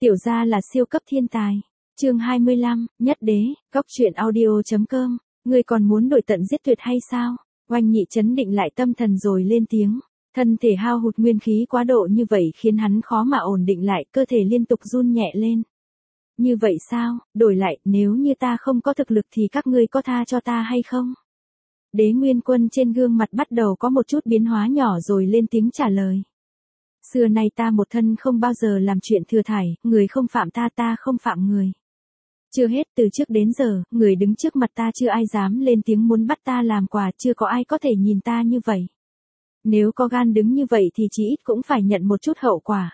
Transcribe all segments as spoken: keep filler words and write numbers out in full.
Tiểu gia là siêu cấp thiên tài. Chương hai mươi lăm, Nhất đế, góc truyện audio chấm com. Ngươi còn muốn đổi tận giết tuyệt hay sao? Oanh Nhị trấn định lại tâm thần rồi lên tiếng. Thân thể hao hụt nguyên khí quá độ như vậy khiến hắn khó mà ổn định lại, cơ thể liên tục run nhẹ lên. Như vậy sao? Đổi lại, nếu như ta không có thực lực thì các ngươi có tha cho ta hay không? Đế Nguyên Quân trên gương mặt bắt đầu có một chút biến hóa nhỏ rồi lên tiếng trả lời. Xưa nay ta một thân không bao giờ làm chuyện thừa thải, người không phạm ta ta không phạm người. Chưa hết, từ trước đến giờ, người đứng trước mặt ta chưa ai dám lên tiếng muốn bắt ta làm quà, chưa có ai có thể nhìn ta như vậy. Nếu có gan đứng như vậy thì chỉ ít cũng phải nhận một chút hậu quả.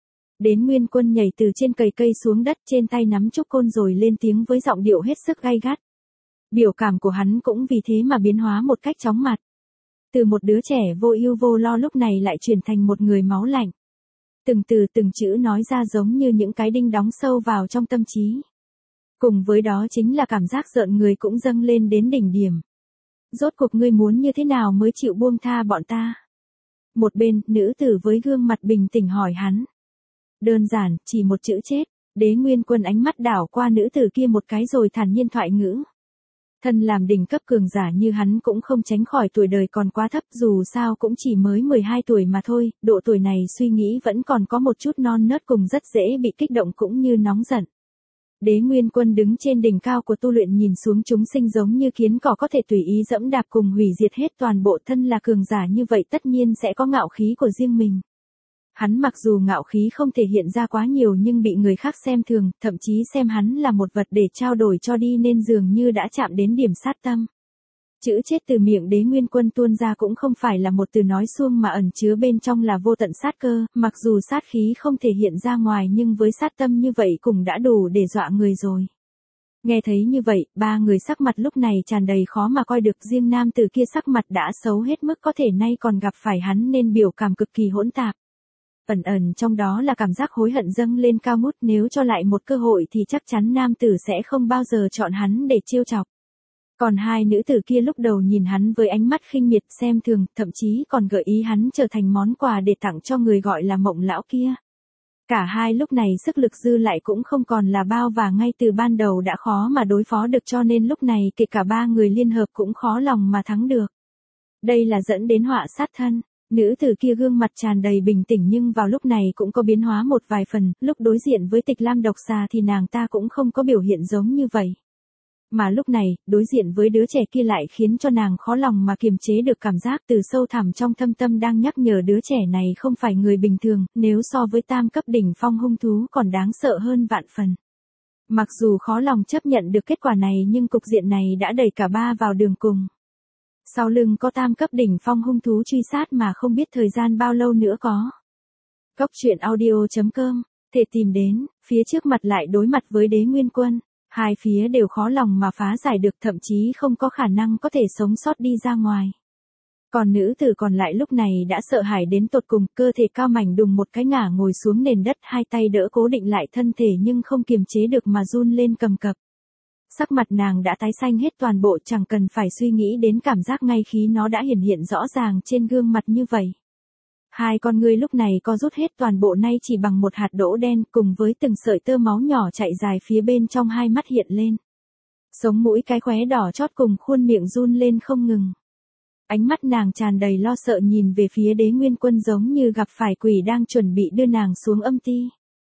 Đến Nguyên Quân nhảy từ trên cầy cây xuống đất, trên tay nắm trúc côn rồi lên tiếng với giọng điệu hết sức gay gắt. Biểu cảm của hắn cũng vì thế mà biến hóa một cách chóng mặt. Từ một đứa trẻ vô ưu vô lo lúc này lại chuyển thành một người máu lạnh. Từng từ từng chữ nói ra giống như những cái đinh đóng sâu vào trong tâm trí. Cùng với đó chính là cảm giác rợn người cũng dâng lên đến đỉnh điểm. Rốt cuộc ngươi muốn như thế nào mới chịu buông tha bọn ta? Một bên, nữ tử với gương mặt bình tĩnh hỏi hắn. Đơn giản, chỉ một chữ chết. Đế Nguyên Quân ánh mắt đảo qua nữ tử kia một cái rồi thản nhiên thoại ngữ. Thân làm đỉnh cấp cường giả như hắn cũng không tránh khỏi tuổi đời còn quá thấp, dù sao cũng chỉ mới mười hai tuổi mà thôi, độ tuổi này suy nghĩ vẫn còn có một chút non nớt cùng rất dễ bị kích động cũng như nóng giận. Đế Nguyên Quân đứng trên đỉnh cao của tu luyện nhìn xuống chúng sinh giống như kiến cỏ có thể tùy ý dẫm đạp cùng hủy diệt hết toàn bộ, thân là cường giả như vậy tất nhiên sẽ có ngạo khí của riêng mình. Hắn mặc dù ngạo khí không thể hiện ra quá nhiều nhưng bị người khác xem thường, thậm chí xem hắn là một vật để trao đổi cho đi nên dường như đã chạm đến điểm sát tâm. Chữ chết từ miệng Đế Nguyên Quân tuôn ra cũng không phải là một từ nói suông mà ẩn chứa bên trong là vô tận sát cơ, mặc dù sát khí không thể hiện ra ngoài nhưng với sát tâm như vậy cũng đã đủ để dọa người rồi. Nghe thấy như vậy, ba người sắc mặt lúc này tràn đầy khó mà coi được, riêng nam tử kia sắc mặt đã xấu hết mức có thể nay còn gặp phải hắn nên biểu cảm cực kỳ hỗn tạp. Ẩn ẩn trong đó là cảm giác hối hận dâng lên cao ngút, nếu cho lại một cơ hội thì chắc chắn nam tử sẽ không bao giờ chọn hắn để trêu chọc. Còn hai nữ tử kia lúc đầu nhìn hắn với ánh mắt khinh miệt xem thường, thậm chí còn gợi ý hắn trở thành món quà để tặng cho người gọi là Mộng lão kia. Cả hai lúc này sức lực dư lại cũng không còn là bao và ngay từ ban đầu đã khó mà đối phó được cho nên lúc này kể cả ba người liên hợp cũng khó lòng mà thắng được. Đây là dẫn đến họa sát thân. Nữ tử kia gương mặt tràn đầy bình tĩnh nhưng vào lúc này cũng có biến hóa một vài phần, lúc đối diện với Tịch Lam độc xà thì nàng ta cũng không có biểu hiện giống như vậy. Mà lúc này, đối diện với đứa trẻ kia lại khiến cho nàng khó lòng mà kiềm chế được cảm giác từ sâu thẳm trong thâm tâm đang nhắc nhở đứa trẻ này không phải người bình thường, nếu so với tam cấp đỉnh phong hung thú còn đáng sợ hơn vạn phần. Mặc dù khó lòng chấp nhận được kết quả này nhưng cục diện này đã đẩy cả ba vào đường cùng. Sau lưng có tam cấp đỉnh phong hung thú truy sát mà không biết thời gian bao lâu nữa có. Góc truyện audio chấm com, thể tìm đến, phía trước mặt lại đối mặt với Đế Nguyên Quân. Hai phía đều khó lòng mà phá giải được, thậm chí không có khả năng có thể sống sót đi ra ngoài. Còn nữ tử còn lại lúc này đã sợ hãi đến tột cùng, cơ thể cao mảnh đùng một cái ngả ngồi xuống nền đất, hai tay đỡ cố định lại thân thể nhưng không kiềm chế được mà run lên cầm cập. Sắc mặt nàng đã tái xanh hết toàn bộ, chẳng cần phải suy nghĩ đến cảm giác ngay khi nó đã hiển hiện rõ ràng trên gương mặt như vậy. Hai con ngươi lúc này co rút hết toàn bộ nay chỉ bằng một hạt đỗ đen cùng với từng sợi tơ máu nhỏ chạy dài phía bên trong hai mắt hiện lên. Sống mũi cái khóe đỏ chót cùng khuôn miệng run lên không ngừng. Ánh mắt nàng tràn đầy lo sợ nhìn về phía Đế Nguyên Quân giống như gặp phải quỷ đang chuẩn bị đưa nàng xuống âm ti.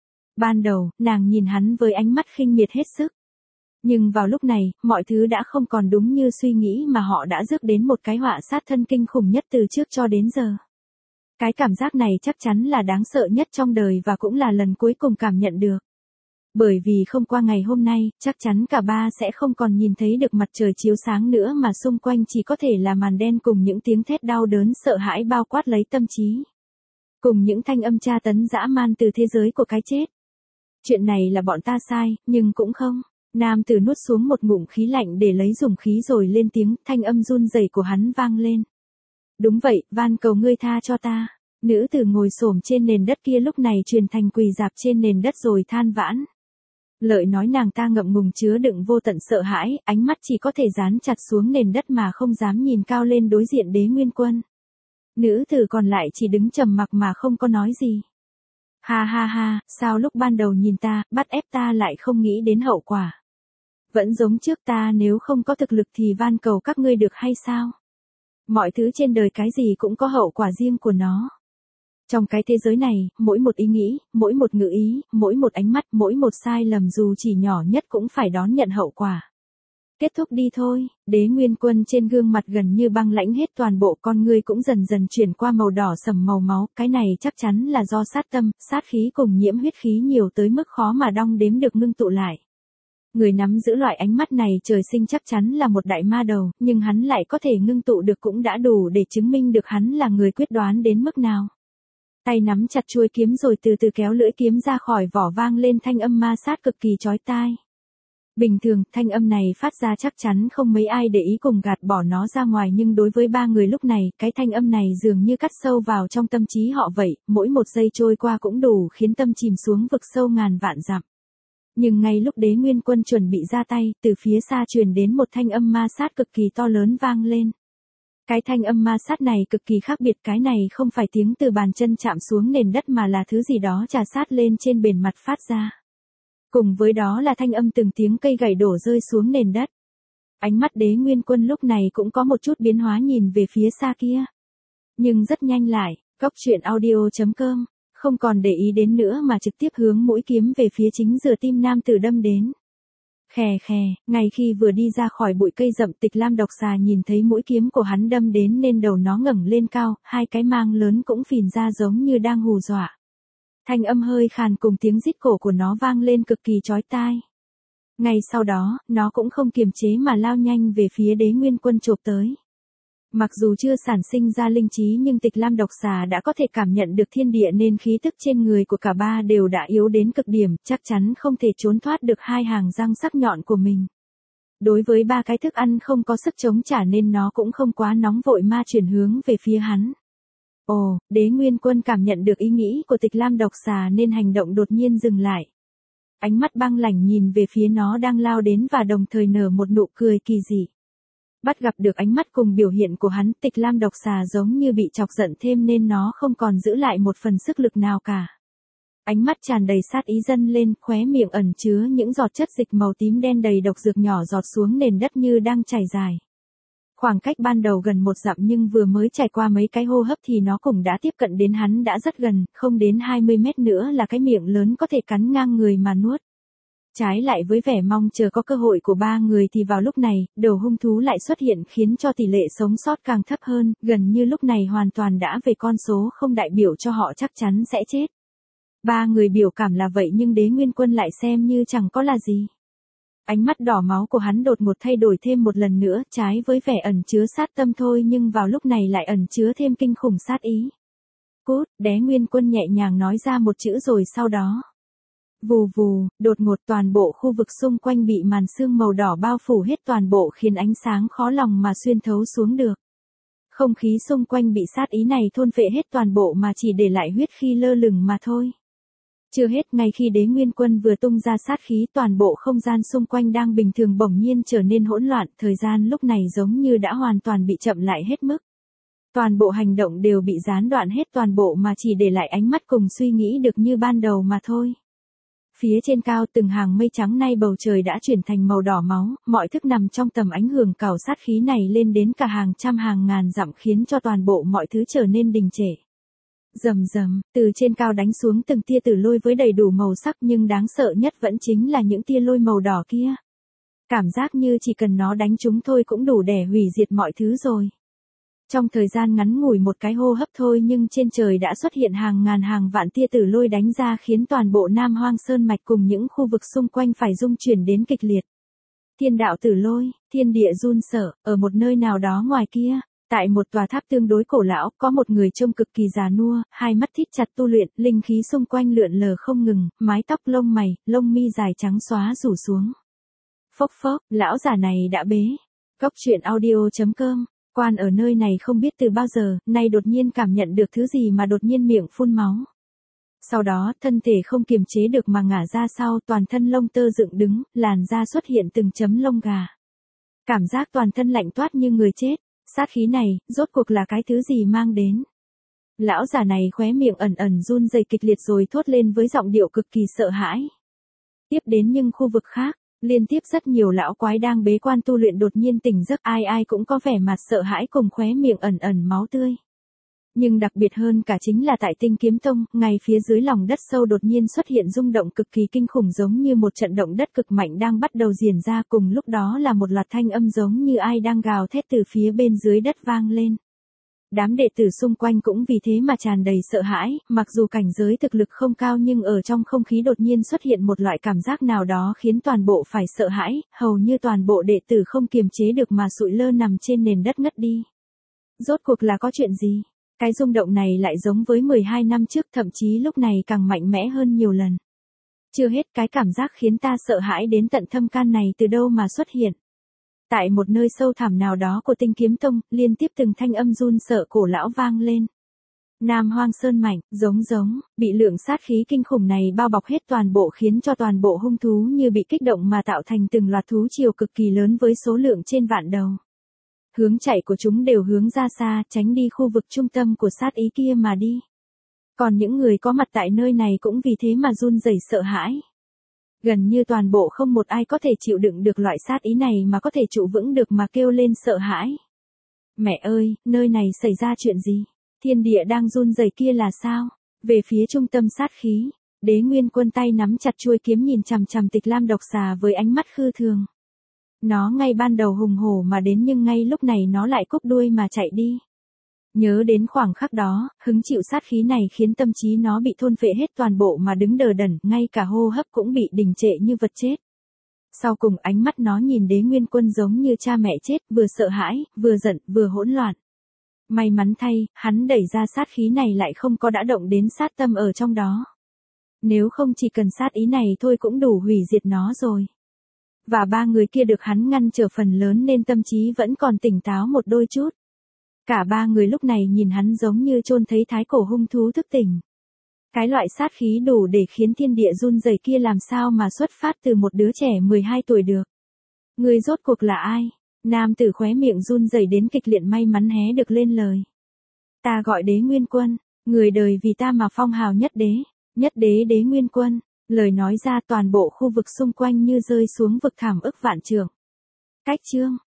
Ban đầu, nàng nhìn hắn với ánh mắt khinh miệt hết sức. Nhưng vào lúc này, mọi thứ đã không còn đúng như suy nghĩ mà họ đã rước đến một cái họa sát thân kinh khủng nhất từ trước cho đến giờ. Cái cảm giác này chắc chắn là đáng sợ nhất trong đời và cũng là lần cuối cùng cảm nhận được. Bởi vì không qua ngày hôm nay, chắc chắn cả ba sẽ không còn nhìn thấy được mặt trời chiếu sáng nữa mà xung quanh chỉ có thể là màn đen cùng những tiếng thét đau đớn sợ hãi bao quát lấy tâm trí. Cùng những thanh âm tra tấn dã man từ thế giới của cái chết. Chuyện này là bọn ta sai, nhưng cũng không. Nam tử nuốt xuống một ngụm khí lạnh để lấy dũng khí rồi lên tiếng, thanh âm run rẩy của hắn vang lên. Đúng vậy, van cầu ngươi tha cho ta. Nữ tử ngồi xổm trên nền đất kia lúc này truyền thành quỳ dạp trên nền đất rồi than vãn. Lời nói nàng ta ngậm ngùng chứa đựng vô tận sợ hãi, ánh mắt chỉ có thể dán chặt xuống nền đất mà không dám nhìn cao lên đối diện Đế Nguyên Quân. Nữ tử còn lại chỉ đứng trầm mặc mà không có nói gì. Ha ha ha, sao lúc ban đầu nhìn ta, bắt ép ta lại không nghĩ đến hậu quả. Vẫn giống trước ta nếu không có thực lực thì van cầu các ngươi được hay sao? Mọi thứ trên đời cái gì cũng có hậu quả riêng của nó. Trong cái thế giới này, mỗi một ý nghĩ, mỗi một ngữ ý, mỗi một ánh mắt, mỗi một sai lầm dù chỉ nhỏ nhất cũng phải đón nhận hậu quả. Kết thúc đi thôi, Đế Nguyên Quân trên gương mặt gần như băng lãnh hết toàn bộ con ngươi cũng dần dần chuyển qua màu đỏ sẫm màu máu, cái này chắc chắn là do sát tâm, sát khí cùng nhiễm huyết khí nhiều tới mức khó mà đong đếm được ngưng tụ lại. Người nắm giữ loại ánh mắt này trời sinh chắc chắn là một đại ma đầu, nhưng hắn lại có thể ngưng tụ được cũng đã đủ để chứng minh được hắn là người quyết đoán đến mức nào. Tay nắm chặt chuôi kiếm rồi từ từ kéo lưỡi kiếm ra khỏi vỏ vang lên thanh âm ma sát cực kỳ chói tai. Bình thường, thanh âm này phát ra chắc chắn không mấy ai để ý cùng gạt bỏ nó ra ngoài nhưng đối với ba người lúc này, cái thanh âm này dường như cắt sâu vào trong tâm trí họ vậy, mỗi một giây trôi qua cũng đủ khiến tâm chìm xuống vực sâu ngàn vạn dặm. Nhưng ngay lúc Đế Nguyên Quân chuẩn bị ra tay, từ phía xa truyền đến một thanh âm ma sát cực kỳ to lớn vang lên. Cái thanh âm ma sát này cực kỳ khác biệt, cái này không phải tiếng từ bàn chân chạm xuống nền đất mà là thứ gì đó trà sát lên trên bề mặt phát ra. Cùng với đó là thanh âm từng tiếng cây gãy đổ rơi xuống nền đất. Ánh mắt Đế Nguyên Quân lúc này cũng có một chút biến hóa nhìn về phía xa kia. Nhưng rất nhanh lại, Góc Truyện Audio chấm com, không còn để ý đến nữa mà trực tiếp hướng mũi kiếm về phía chính giữa tim nam tử đâm đến. Khè khè, ngay khi vừa đi ra khỏi bụi cây rậm Tịch Lam độc xà nhìn thấy mũi kiếm của hắn đâm đến nên đầu nó ngẩng lên cao, hai cái mang lớn cũng phìn ra giống như đang hù dọa. Thanh âm hơi khàn cùng tiếng rít cổ của nó vang lên cực kỳ chói tai. Ngay sau đó, nó cũng không kiềm chế mà lao nhanh về phía Đế Nguyên Quân chộp tới. Mặc dù chưa sản sinh ra linh trí nhưng Tịch Lam độc xà đã có thể cảm nhận được thiên địa nên khí tức trên người của cả ba đều đã yếu đến cực điểm, chắc chắn không thể trốn thoát được hai hàng răng sắc nhọn của mình. Đối với ba cái thức ăn không có sức chống trả nên nó cũng không quá nóng vội mà chuyển hướng về phía hắn. Ồ, Đế Nguyên Quân cảm nhận được ý nghĩ của Tịch Lam độc xà nên hành động đột nhiên dừng lại. Ánh mắt băng lãnh nhìn về phía nó đang lao đến và đồng thời nở một nụ cười kỳ dị. Bắt gặp được ánh mắt cùng biểu hiện của hắn, Tịch Lam độc xà giống như bị chọc giận thêm nên nó không còn giữ lại một phần sức lực nào cả. Ánh mắt tràn đầy sát ý dâng lên, khóe miệng ẩn chứa những giọt chất dịch màu tím đen đầy độc dược nhỏ giọt xuống nền đất như đang chảy dài. Khoảng cách ban đầu gần một dặm nhưng vừa mới trải qua mấy cái hô hấp thì nó cũng đã tiếp cận đến hắn đã rất gần, không đến hai mươi mét nữa là cái miệng lớn có thể cắn ngang người mà nuốt. Trái lại với vẻ mong chờ có cơ hội của ba người thì vào lúc này, đầu hung thú lại xuất hiện khiến cho tỷ lệ sống sót càng thấp hơn, gần như lúc này hoàn toàn đã về con số không đại biểu cho họ chắc chắn sẽ chết. Ba người biểu cảm là vậy nhưng Đế Nguyên Quân lại xem như chẳng có là gì. Ánh mắt đỏ máu của hắn đột ngột thay đổi thêm một lần nữa, trái với vẻ ẩn chứa sát tâm thôi nhưng vào lúc này lại ẩn chứa thêm kinh khủng sát ý. Cút, Đế Nguyên Quân nhẹ nhàng nói ra một chữ rồi sau đó. Vù vù, đột ngột toàn bộ khu vực xung quanh bị màn sương màu đỏ bao phủ hết toàn bộ khiến ánh sáng khó lòng mà xuyên thấu xuống được. Không khí xung quanh bị sát ý này thôn phệ hết toàn bộ mà chỉ để lại huyết khí lơ lửng mà thôi. Chưa hết, ngay khi Đế Nguyên Quân vừa tung ra sát khí toàn bộ không gian xung quanh đang bình thường bỗng nhiên trở nên hỗn loạn, thời gian lúc này giống như đã hoàn toàn bị chậm lại hết mức. Toàn bộ hành động đều bị gián đoạn hết toàn bộ mà chỉ để lại ánh mắt cùng suy nghĩ được như ban đầu mà thôi. Phía trên cao từng hàng mây trắng nay bầu trời đã chuyển thành màu đỏ máu, mọi thức nằm trong tầm ảnh hưởng cào sát khí này lên đến cả hàng trăm hàng ngàn dặm khiến cho toàn bộ mọi thứ trở nên đình trệ. Rầm rầm, từ trên cao đánh xuống từng tia tử lôi với đầy đủ màu sắc nhưng đáng sợ nhất vẫn chính là những tia lôi màu đỏ kia. Cảm giác như chỉ cần nó đánh chúng thôi cũng đủ để hủy diệt mọi thứ rồi. Trong thời gian ngắn ngủi một cái hô hấp thôi nhưng trên trời đã xuất hiện hàng ngàn hàng vạn tia tử lôi đánh ra khiến toàn bộ Nam Hoang Sơn Mạch cùng những khu vực xung quanh phải rung chuyển đến kịch liệt. Thiên đạo tử lôi, thiên địa run sợ, ở một nơi nào đó ngoài kia. Tại một tòa tháp tương đối cổ lão, có một người trông cực kỳ già nua, hai mắt thít chặt tu luyện, linh khí xung quanh lượn lờ không ngừng, mái tóc lông mày, lông mi dài trắng xóa rủ xuống. Phốc phốc, lão già này đã bế. Góc Truyện Audio chấm com, quan ở nơi này không biết từ bao giờ, nay đột nhiên cảm nhận được thứ gì mà đột nhiên miệng phun máu. Sau đó, thân thể không kiềm chế được mà ngả ra sau, toàn thân lông tơ dựng đứng, làn da xuất hiện từng chấm lông gà. Cảm giác toàn thân lạnh toát như người chết. Sát khí này, rốt cuộc là cái thứ gì mang đến? Lão già này khóe miệng ẩn ẩn run rẩy kịch liệt rồi thốt lên với giọng điệu cực kỳ sợ hãi. Tiếp đến nhưng khu vực khác, liên tiếp rất nhiều lão quái đang bế quan tu luyện đột nhiên tỉnh giấc, ai ai cũng có vẻ mặt sợ hãi cùng khóe miệng ẩn ẩn máu tươi. Nhưng đặc biệt hơn cả chính là tại Tinh Kiếm Tông, ngay phía dưới lòng đất sâu đột nhiên xuất hiện rung động cực kỳ kinh khủng giống như một trận động đất cực mạnh đang bắt đầu diễn ra, cùng lúc đó là một loạt thanh âm giống như ai đang gào thét từ phía bên dưới đất vang lên. Đám đệ tử xung quanh cũng vì thế mà tràn đầy sợ hãi, mặc dù cảnh giới thực lực không cao nhưng ở trong không khí đột nhiên xuất hiện một loại cảm giác nào đó khiến toàn bộ phải sợ hãi, hầu như toàn bộ đệ tử không kiềm chế được mà sụi lơ nằm trên nền đất ngất đi. Rốt cuộc là có chuyện gì? Cái rung động này lại giống với mười hai năm trước, thậm chí lúc này càng mạnh mẽ hơn nhiều lần. Chưa hết, cái cảm giác khiến ta sợ hãi đến tận thâm can này từ đâu mà xuất hiện. Tại một nơi sâu thẳm nào đó của Tinh Kiếm Tông, liên tiếp từng thanh âm run sợ cổ lão vang lên. Nam Hoang Sơn Mạch, giống giống, bị lượng sát khí kinh khủng này bao bọc hết toàn bộ khiến cho toàn bộ hung thú như bị kích động mà tạo thành từng loạt thú triều cực kỳ lớn với số lượng trên vạn đầu. Hướng chạy của chúng đều hướng ra xa, tránh đi khu vực trung tâm của sát ý kia mà đi. Còn những người có mặt tại nơi này cũng vì thế mà run rẩy sợ hãi. Gần như toàn bộ không một ai có thể chịu đựng được loại sát ý này mà có thể trụ vững được mà kêu lên sợ hãi. Mẹ ơi, nơi này xảy ra chuyện gì? Thiên địa đang run rẩy kia là sao? Về phía trung tâm sát khí, Đế Nguyên Quân tay nắm chặt chuôi kiếm nhìn chằm chằm Tịch Lam độc xà với ánh mắt khư thường. Nó ngay ban đầu hùng hổ mà đến nhưng ngay lúc này nó lại cúp đuôi mà chạy đi. Nhớ đến khoảng khắc đó, hứng chịu sát khí này khiến tâm trí nó bị thôn phệ hết toàn bộ mà đứng đờ đẫn, ngay cả hô hấp cũng bị đình trệ như vật chết. Sau cùng ánh mắt nó nhìn Đế Nguyên Quân giống như cha mẹ chết, vừa sợ hãi, vừa giận, vừa hỗn loạn. May mắn thay, hắn đẩy ra sát khí này lại không có đã động đến sát tâm ở trong đó. Nếu không chỉ cần sát ý này thôi cũng đủ hủy diệt nó rồi. Và ba người kia được hắn ngăn trở phần lớn nên tâm trí vẫn còn tỉnh táo một đôi chút. Cả ba người lúc này nhìn hắn giống như chôn thấy thái cổ hung thú thức tỉnh. Cái loại sát khí đủ để khiến thiên địa run rẩy kia làm sao mà xuất phát từ một đứa trẻ mười hai tuổi được. Người rốt cuộc là ai? Nam tử khóe miệng run rẩy đến kịch liệt may mắn hé được lên lời. Ta gọi Đế Nguyên Quân, người đời vì ta mà phong hào nhất đế, nhất đế Đế Nguyên Quân. Lời nói ra toàn bộ khu vực xung quanh như rơi xuống vực thẳm ức vạn trượng. Cách chương